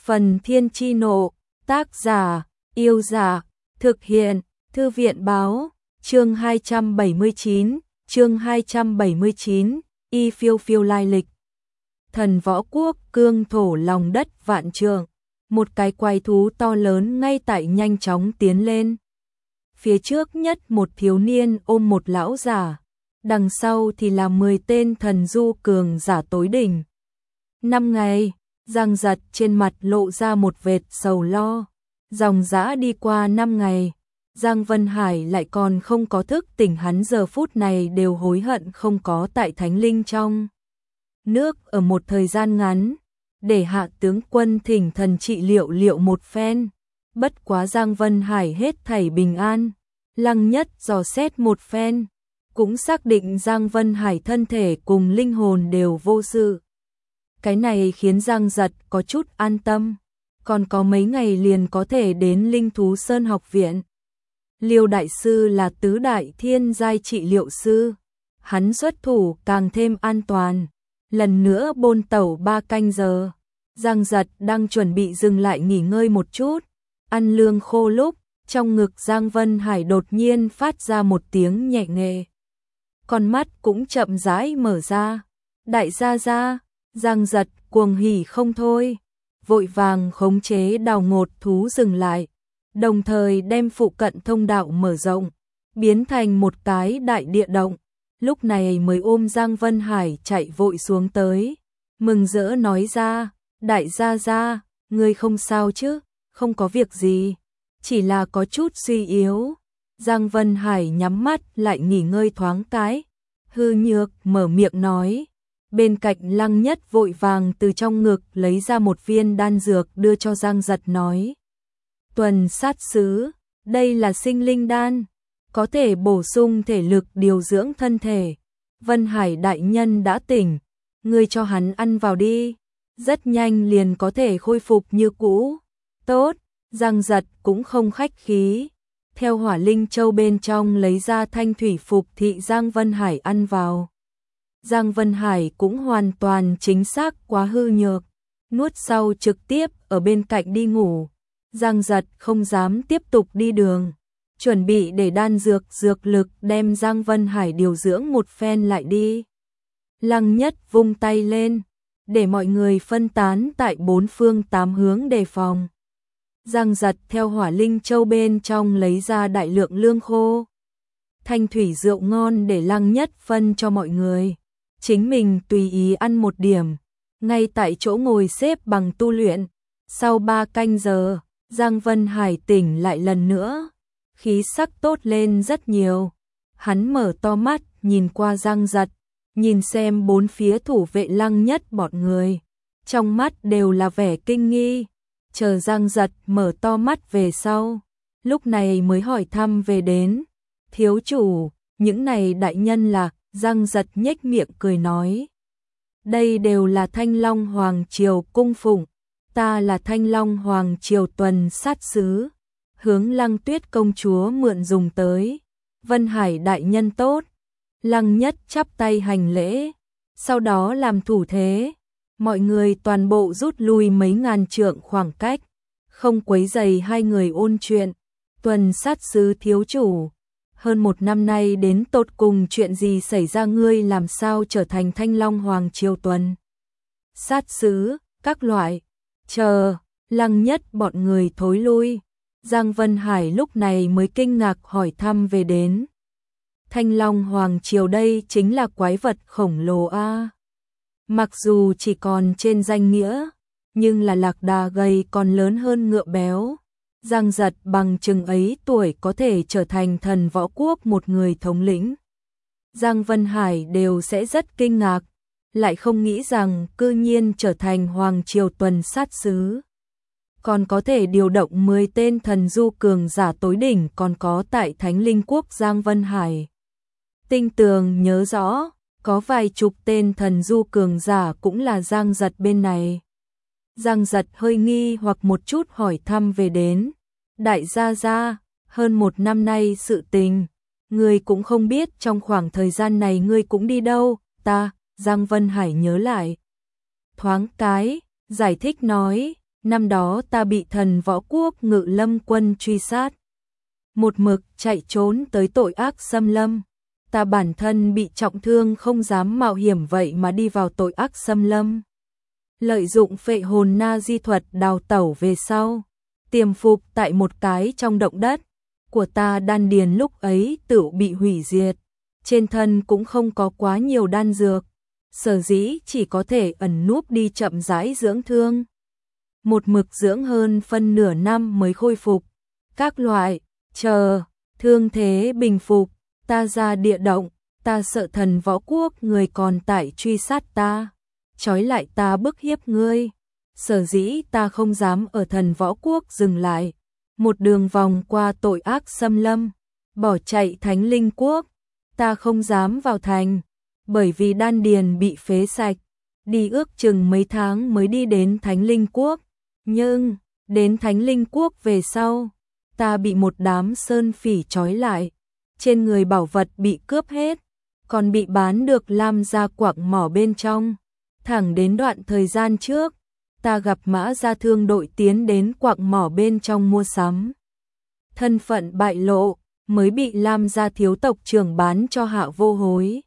Phần Thiên Chi Nộ, tác giả, Yêu Giả, thực hiện, Thư viện Báo, chương 279, Y Phiêu Phiêu lai lịch. Thần Võ Quốc cương thổ lòng đất vạn trượng, một cái quái thú to lớn ngay tại nhanh chóng tiến lên. Phía trước nhất một thiếu niên ôm một lão giả, đằng sau thì là 10 tên thần du cường giả tối đỉnh. 5 ngày, Giang Giật trên mặt lộ ra một vệt sầu lo. Dòng dã đi qua 5 ngày, Giang Vân Hải lại còn không có thức tỉnh, hắn giờ phút này đều hối hận không có tại Thánh Linh trong nước ở một thời gian ngắn, để hạ tướng quân thỉnh thần trị liệu một phen. Bất quá Giang Vân Hải hết thảy bình an, Lăng Nhất dò xét một phen, cũng xác định Giang Vân Hải thân thể cùng linh hồn đều vô sự. Cái này khiến Giang Giật có chút an tâm, còn có mấy ngày liền có thể đến Linh Thú Sơn học viện. Liêu đại sư là tứ đại thiên giai trị liệu sư, hắn xuất thủ càng thêm an toàn. Lần nữa bôn tẩu 3 canh giờ, Giang Giật đang chuẩn bị dừng lại nghỉ ngơi một chút, ăn lương khô lúc, trong ngực Giang Vân Hải đột nhiên phát ra một tiếng nhẹ nghề. Con mắt cũng chậm rãi mở ra. Đại gia gia, Giang Giật cuồng hỉ không thôi, vội vàng khống chế đào ngột thú dừng lại, đồng thời đem phụ cận thông đạo mở rộng, biến thành một cái đại địa động. Lúc này mới ôm Giang Vân Hải chạy vội xuống tới, mừng rỡ nói ra, đại gia gia, ngươi không sao chứ? Không có việc gì, chỉ là có chút suy yếu. Giang Vân Hải nhắm mắt lại nghỉ ngơi thoáng cái, hư nhược mở miệng nói. Bên cạnh Lăng Nhất vội vàng từ trong ngực lấy ra một viên đan dược đưa cho Giang Giật nói. Tuần sát sứ, đây là sinh linh đan, có thể bổ sung thể lực điều dưỡng thân thể. Vân Hải đại nhân đã tỉnh, ngươi cho hắn ăn vào đi, rất nhanh liền có thể khôi phục như cũ. Tốt, Giang Giật cũng không khách khí, theo Hỏa Linh Châu bên trong lấy ra thanh thủy phục thị Giang Vân Hải ăn vào. Giang Vân Hải cũng hoàn toàn chính xác quá hư nhược, nuốt sau trực tiếp ở bên cạnh đi ngủ. Giang Giật không dám tiếp tục đi đường, chuẩn bị để đan dược lực đem Giang Vân Hải điều dưỡng một phen lại đi. Lăng Nhất vung tay lên, để mọi người phân tán tại 4 phương 8 hướng đề phòng. Giang Giật theo Hỏa Linh Châu bên trong lấy ra đại lượng lương khô, thanh thủy rượu ngon để Lăng Nhất phân cho mọi người, chính mình tùy ý ăn một điểm, ngay tại chỗ ngồi xếp bằng tu luyện. Sau 3 canh giờ, Giang Vân Hải tỉnh lại lần nữa, khí sắc tốt lên rất nhiều. Hắn mở to mắt, nhìn qua Giang Giật, nhìn xem bốn phía thủ vệ Lăng Nhất bọn người, trong mắt đều là vẻ kinh nghi. Chờ Giang Giật mở to mắt về sau, lúc này mới hỏi thăm về đến. Thiếu chủ, những này đại nhân là? Giang Giật nhếch miệng cười nói. Đây đều là Thanh Long Hoàng Triều cung phụng, ta là Thanh Long Hoàng Triều tuần sát sứ, hướng Lăng Tuyết công chúa mượn dùng tới. Vân Hải đại nhân tốt. Lăng Nhất chắp tay hành lễ, sau đó làm thủ thế. Mọi người toàn bộ rút lui mấy ngàn trượng khoảng cách, không quấy rầy hai người ôn chuyện. Tuần sát sứ thiếu chủ, hơn 1 năm nay đến tột cùng chuyện gì xảy ra, ngươi làm sao trở thành Thanh Long Hoàng Triều tuần sát sứ? Các loại, chờ Lăng Nhất bọn người thối lui. Giang Vân Hải lúc này mới kinh ngạc hỏi thăm về đến. Thanh Long Hoàng Triều đây chính là quái vật khổng lồ a. Mặc dù chỉ còn trên danh nghĩa, nhưng là lạc đà gầy còn lớn hơn ngựa béo. Giang Giật bằng chừng ấy tuổi có thể trở thành thần võ quốc một người thống lĩnh, Giang Vân Hải đều sẽ rất kinh ngạc, lại không nghĩ rằng cư nhiên trở thành Hoàng Triều tuần sát sứ. Còn có thể điều động 10 tên thần du cường giả tối đỉnh còn có tại Thánh Linh Quốc. Giang Vân Hải tinh tường nhớ rõ, có vài chục tên thần du cường giả cũng là Giang Giật bên này. Giang Giật hơi nghi hoặc một chút hỏi thăm về đến. Đại gia gia, hơn 1 năm nay sự tình, ngươi cũng không biết trong khoảng thời gian này ngươi cũng đi đâu. Ta, Giang Vân Hải nhớ lại thoáng cái, giải thích nói, Năm đó ta bị thần võ quốc Ngự Lâm quân truy sát, một mực chạy trốn tới tội ác xâm lâm. Ta bản thân bị trọng thương không dám mạo hiểm vậy mà đi vào tội ác xâm lâm. Lợi dụng phệ hồn na di thuật đào tẩu về sau, tiềm phục tại một cái trong động đất của ta. Đan điền lúc ấy tự bị hủy diệt, trên thân cũng không có quá nhiều đan dược, sở dĩ chỉ có thể ẩn núp đi chậm rãi dưỡng thương. Một mực dưỡng hơn phân nửa năm mới khôi phục các loại, chờ thương thế bình phục, ta ra địa động. Ta sợ thần võ quốc người còn tại truy sát ta, trói lại ta bức hiếp ngươi, sở dĩ ta không dám ở thần võ quốc dừng lại, một đường vòng qua tội ác xâm lâm, bỏ chạy Thánh Linh quốc. Ta không dám vào thành, bởi vì đan điền bị phế sạch, đi ước chừng mấy tháng mới đi đến Thánh Linh quốc. Nhưng đến Thánh Linh quốc về sau, ta bị một đám sơn phỉ trói lại, trên người bảo vật bị cướp hết, còn bị bán được Lam gia quặng mỏ bên trong. Thẳng đến đoạn thời gian trước, ta gặp Mã gia thương đội tiến đến quặng mỏ bên trong mua sắm. Thân phận bại lộ, mới bị Lam gia thiếu tộc trưởng bán cho Hạ Vô Hối.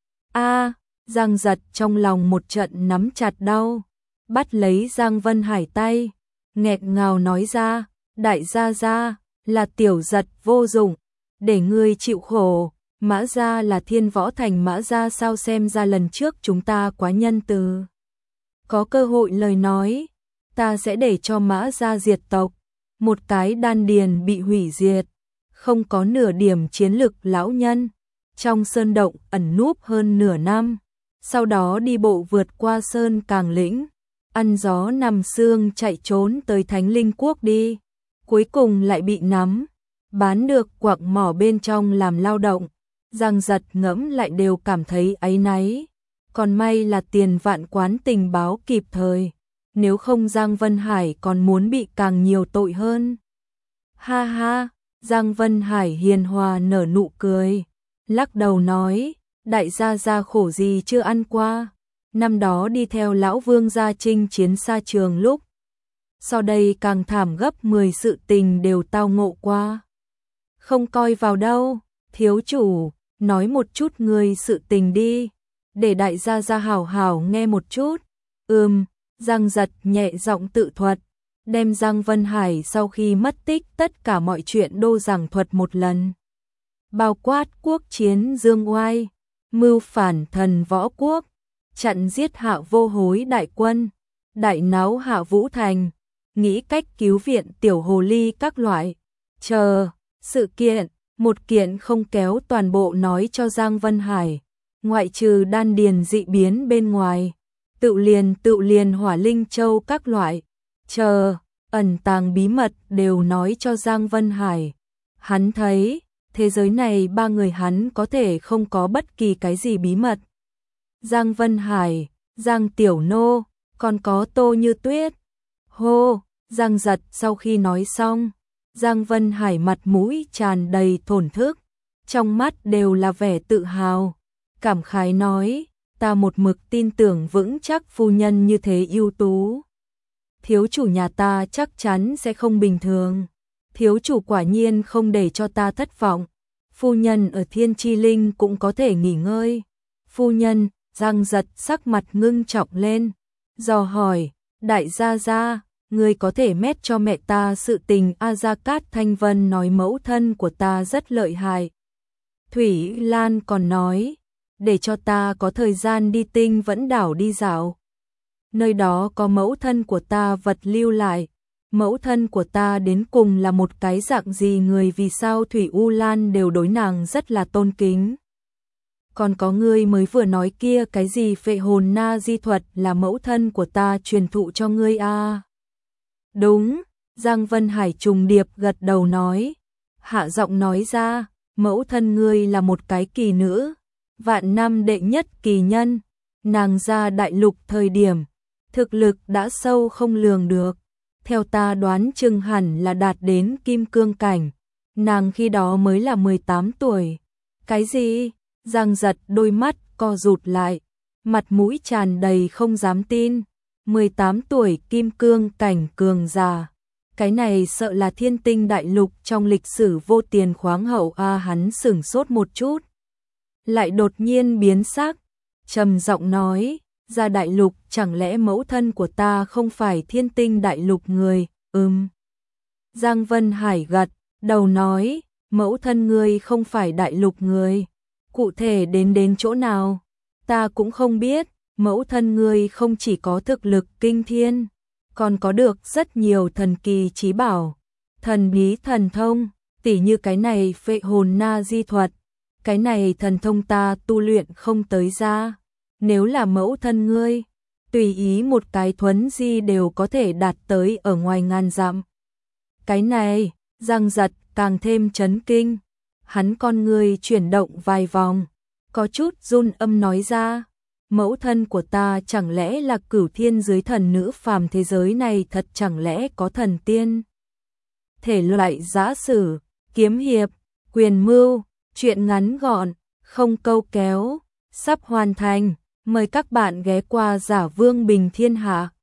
Giang Giật trong lòng một trận nắm chặt đau, bắt lấy Giang Vân Hải tay, nghẹt ngào nói ra, đại gia gia, là tiểu Giật vô dụng, để ngươi chịu khổ. Mã gia là Thiên Võ Thành Mã gia sao, xem ra lần trước chúng ta quá nhân từ. Có cơ hội lời nói, ta sẽ để cho Mã gia diệt tộc. Một cái đan điền bị hủy diệt, không có nửa điểm chiến lực lão nhân, trong sơn động ẩn núp hơn nửa năm, sau đó đi bộ vượt qua sơn Càng Lĩnh, ăn gió nằm sương chạy trốn tới Thánh Linh quốc đi, cuối cùng lại bị nắm, bán được quặng mỏ bên trong làm lao động. Giang Giật ngẫm lại đều cảm thấy áy náy, còn may là Tiền Vạn Quán tình báo kịp thời, nếu không Giang Vân Hải còn muốn bị càng nhiều tội hơn. Ha ha, Giang Vân Hải hiền hòa nở nụ cười, lắc đầu nói, đại gia gia khổ gì chưa ăn qua, năm đó đi theo lão Vương gia chinh chiến xa trường lúc, sau đây càng thảm gấp 10 sự tình đều tao ngộ qua. Không coi vào đâu, thiếu chủ, nói một chút người sự tình đi, để đại gia gia hảo hảo nghe một chút. Giang Giật nhẹ giọng tự thuật, đem Giang Vân Hải sau khi mất tích tất cả mọi chuyện đô giảng thuật một lần. Bao quát quốc chiến Dương Oai, mưu phản thần võ quốc, chặn giết Hạ Vô Hối đại quân, đại náo Hạ Vũ Thành, nghĩ cách cứu viện tiểu hồ ly các loại. Sự kiện, một kiện không kéo toàn bộ nói cho Giang Vân Hải, ngoại trừ đan điền dị biến bên ngoài, tự liền hỏa linh châu các loại, ẩn tàng bí mật đều nói cho Giang Vân Hải. Hắn thấy, thế giới này ba người hắn có thể không có bất kỳ cái gì bí mật. Giang Vân Hải, Giang Tiểu Nô, còn có Tô Như Tuyết. Hô, Giang Giật sau khi nói xong, Giang Vân Hải mặt mũi tràn đầy thổn thức, trong mắt đều là vẻ tự hào, cảm khái nói, ta một mực tin tưởng vững chắc phu nhân như thế ưu tú. Thiếu chủ nhà ta chắc chắn sẽ không bình thường. Thiếu chủ quả nhiên không để cho ta thất vọng. Phu nhân ở Thiên Chi Linh cũng có thể nghỉ ngơi. Phu nhân, Giang Giật sắc mặt ngưng trọng lên, dò hỏi, đại gia gia, ngươi có thể mét cho mẹ ta sự tình. Gia Cát Thanh Vân nói mẫu thân của ta rất lợi hại. Thủy Lan còn nói, để cho ta có thời gian đi Tinh Vẫn đảo đi dạo. Nơi đó có mẫu thân của ta vật lưu lại. Mẫu thân của ta đến cùng là một cái dạng gì người, vì sao Thủy U Lan đều đối nàng rất là tôn kính. Còn có ngươi mới vừa nói kia cái gì phệ hồn na di thuật là mẫu thân của ta truyền thụ cho ngươi à? Đúng, Giang Vân Hải trùng điệp gật đầu nói, hạ giọng nói ra, mẫu thân ngươi là một cái kỳ nữ, vạn năm đệ nhất kỳ nhân, nàng ra đại lục thời điểm, thực lực đã sâu không lường được, theo ta đoán chừng hẳn là đạt đến kim cương cảnh, nàng khi đó mới là 18 tuổi. Cái gì? Giang Giật đôi mắt co rụt lại, mặt mũi tràn đầy không dám tin, 18 tuổi kim cương cảnh cường giả. Cái này sợ là thiên tinh đại lục trong lịch sử vô tiền khoáng hậu a. Hắn sửng sốt một chút, lại đột nhiên biến sắc, trầm giọng nói, ra đại lục chẳng lẽ mẫu thân của ta không phải thiên tinh đại lục người? Giang Vân Hải gật đầu nói, mẫu thân ngươi không phải đại lục người, cụ thể đến chỗ nào ta cũng không biết. Mẫu thân ngươi không chỉ có thực lực kinh thiên, còn có được rất nhiều thần kỳ chí bảo, thần bí thần thông, tỉ như cái này phệ hồn na di thuật, cái này thần thông ta tu luyện không tới ra. Nếu là mẫu thân ngươi, tùy ý một cái thuấn di đều có thể đạt tới ở ngoài ngàn dặm. Cái này, Giang Giật càng thêm chấn kinh, hắn con ngươi chuyển động vài vòng, có chút run âm nói ra, mẫu thân của ta chẳng lẽ là cửu thiên dưới thần nữ phàm thế giới này thật chẳng lẽ có thần tiên? Thể loại giã sử, kiếm hiệp, quyền mưu, truyện ngắn gọn, không câu kéo, sắp hoàn thành, mời các bạn ghé qua Giả Vương Bình Thiên Hạ.